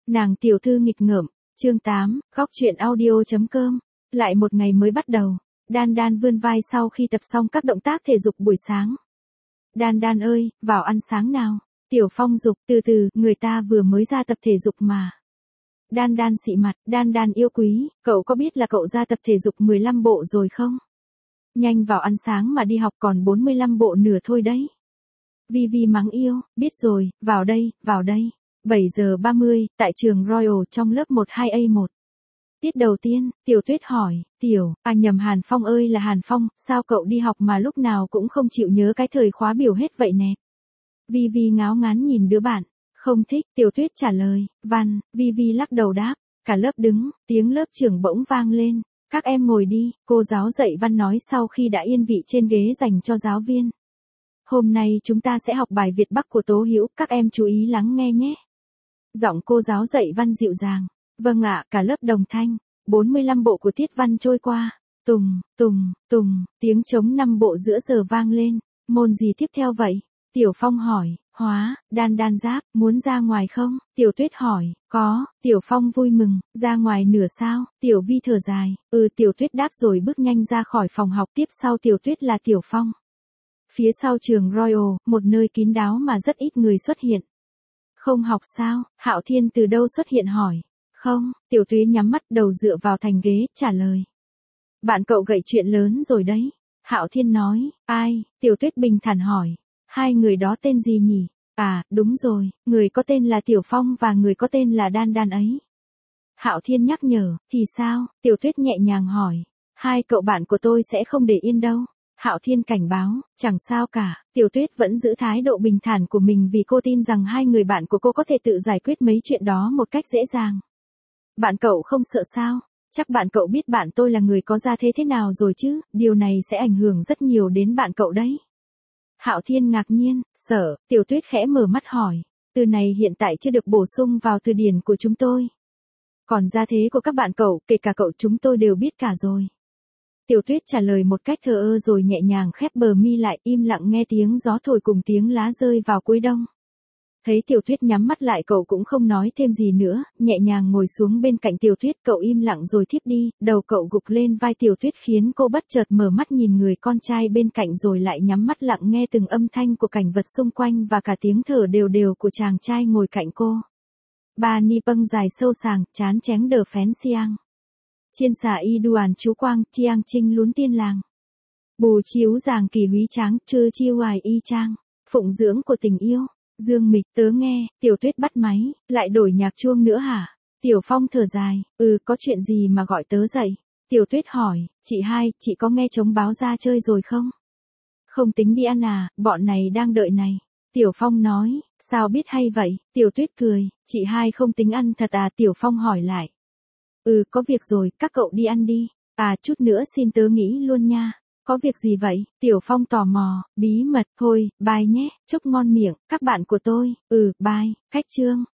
Nàng tiểu thư nghịch ngợm, chương 8, góc truyện audio.com. Lại một ngày mới bắt đầu, Đan Đan vươn vai sau khi tập xong các động tác thể dục buổi sáng. Đan Đan ơi, vào ăn sáng nào. Tiểu Phong giục, từ từ, người ta vừa mới ra tập thể dục mà. Đan Đan xị mặt, Đan Đan yêu quý, cậu có biết là cậu ra tập thể dục 15 bộ rồi không? Nhanh vào ăn sáng mà đi học còn 45 bộ nửa thôi đấy. Vi Vi mắng yêu, biết rồi, vào đây, vào đây. 7 giờ 30, tại trường Royal trong lớp 12A1. Tiết đầu tiên, Tiểu Tuyết hỏi, nhầm Hàn Phong ơi là Hàn Phong, sao cậu đi học mà lúc nào cũng không chịu nhớ cái thời khóa biểu hết vậy nè. Vi Vi ngáo ngán nhìn đứa bạn, không thích, Tiểu Tuyết trả lời, Văn, Vi Vi lắc đầu đáp, cả lớp đứng, tiếng lớp trưởng bỗng vang lên, các em ngồi đi, cô giáo dạy Văn nói sau khi đã yên vị trên ghế dành cho giáo viên. Hôm nay chúng ta sẽ học bài Việt Bắc của Tố Hữu, các em chú ý lắng nghe nhé. Giọng cô giáo dạy Văn dịu dàng. Vâng ạ, cả lớp đồng thanh. 45 bộ của tiết văn trôi qua. Tùng, tùng, tùng, tiếng trống 5 bộ giữa giờ vang lên. Môn gì tiếp theo vậy? Tiểu Phong hỏi, hóa, Đan Đan giáp, muốn ra ngoài không? Tiểu Tuyết hỏi, có, Tiểu Phong vui mừng, ra ngoài nửa sao? Tiểu Vi thở dài, Tiểu Tuyết đáp rồi bước nhanh ra khỏi phòng học, tiếp sau Tiểu Tuyết là Tiểu Phong. Phía sau trường Royal, một nơi kín đáo mà rất ít người xuất hiện. Không học sao? Hạo Thiên từ đâu xuất hiện hỏi. Không, Tiểu Tuyết nhắm mắt đầu dựa vào thành ghế, trả lời. Bạn cậu gậy chuyện lớn rồi đấy. Hạo Thiên nói, ai? Tiểu Tuyết bình thản hỏi. Hai người đó tên gì nhỉ? À, đúng rồi, người có tên là Tiểu Phong và người có tên là Đan Đan ấy. Hạo Thiên nhắc nhở, thì sao? Tiểu Tuyết nhẹ nhàng hỏi. Hai cậu bạn của tôi sẽ không để yên đâu. Hạo Thiên cảnh báo, chẳng sao cả, Tiểu Tuyết vẫn giữ thái độ bình thản của mình vì cô tin rằng hai người bạn của cô có thể tự giải quyết mấy chuyện đó một cách dễ dàng. Bạn cậu không sợ sao? Chắc bạn cậu biết bạn tôi là người có gia thế thế nào rồi chứ, điều này sẽ ảnh hưởng rất nhiều đến bạn cậu đấy. Hạo Thiên ngạc nhiên, sợ, Tiểu Tuyết khẽ mở mắt hỏi, từ này hiện tại chưa được bổ sung vào từ điển của chúng tôi. Còn gia thế của các bạn cậu, kể cả cậu chúng tôi đều biết cả rồi. Tiểu Tuyết trả lời một cách thờ ơ rồi nhẹ nhàng khép bờ mi lại, im lặng nghe tiếng gió thổi cùng tiếng lá rơi vào cuối đông. Thấy Tiểu Tuyết nhắm mắt lại, cậu cũng không nói thêm gì nữa, nhẹ nhàng ngồi xuống bên cạnh Tiểu Tuyết, cậu im lặng rồi thiếp đi, đầu cậu gục lên vai Tiểu Tuyết khiến cô bất chợt mở mắt nhìn người con trai bên cạnh rồi lại nhắm mắt lặng nghe từng âm thanh của cảnh vật xung quanh và cả tiếng thở đều đều của chàng trai ngồi cạnh cô. Ba ni bâng dài sâu sàng, chán chén đờ phén xiang. Chiên xà y đoàn chú quang, chiang trinh lún tiên làng. Bù chiếu giàng kỳ húy tráng, chư chiêu hoài y trang. Phụng dưỡng của tình yêu. Dương Mịch, tớ nghe, Tiểu Tuyết bắt máy, lại đổi nhạc chuông nữa hả? Tiểu Phong thở dài, có chuyện gì mà gọi tớ dậy? Tiểu Tuyết hỏi, chị hai, chị có nghe trống báo ra chơi rồi không? Không tính đi ăn à, bọn này đang đợi này. Tiểu Phong nói, sao biết hay vậy? Tiểu Tuyết cười, chị hai không tính ăn thật à? Tiểu Phong hỏi lại. Có việc rồi, các cậu đi ăn đi. À, chút nữa xin tớ nghĩ luôn nha. Có việc gì vậy? Tiểu Phong tò mò, bí mật, thôi, bye nhé, chúc ngon miệng, các bạn của tôi. Bye, cách chương.